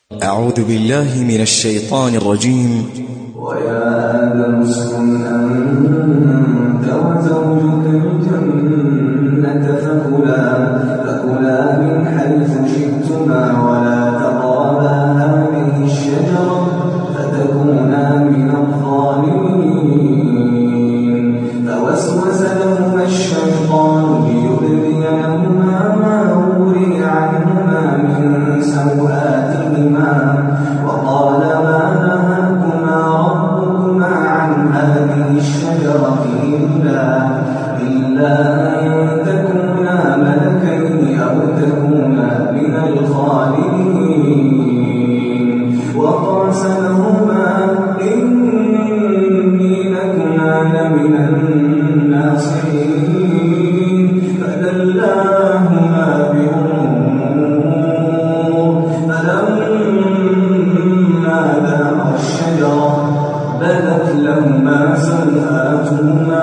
أعوذ بالله من الشيطان الرجيم. ويا آدم اسكن أنت وزوجك الجنة فكلا من حيث شئتما ولا تقربا هذه الشجرة فتكونا من الظالمين. فوسوس لهما الشيطان ليبدي لهما ما وري عنهما من سوآتهما وقال ما نهاكما ربكما عن هذه الشجرة إلا أن تكونا ملكين أو تكونا من الخالدين. وقاسمهما إني لكما لمن الناصحين فدلاهما بغرور فلما ذاقا الشجرة بدت لهما سوآتهما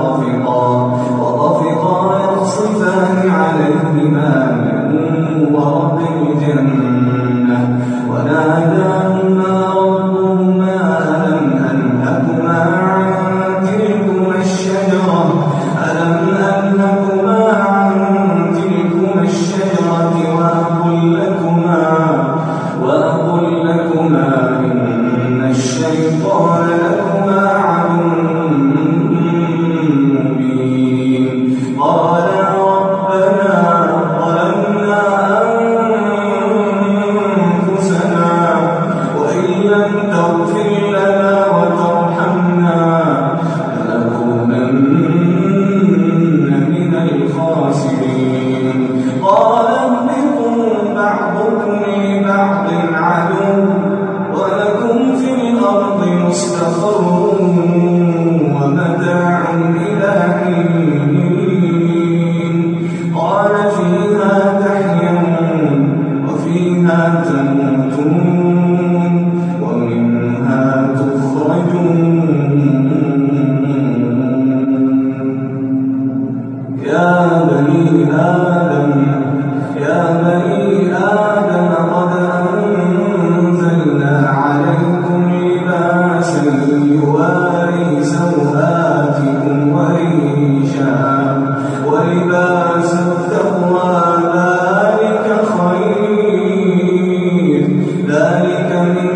وطفقا يخصفان عليهما من ورق الجنة وناداهما ربهما ألم أنهكما عن تلكما الشجرة وأقل لكما إن الشيطان لكما عدو مبين. قالا ربنا ظلمنا أنفسنا وإن لم تغفر لنا وترحمنا لنكونن من الخاسرين. قال اهبطوا بعضكم لبعض عدو ولكم في الأرض مستقر ومتاع إلى حين. قال فيها تحيون وفيها تموتون ومنها تخرجون. يا بني آدم قد أنزلنا عليكم لباسا يواري سوآتكم وريشا ولباس التقوى ذلك خير ذلك من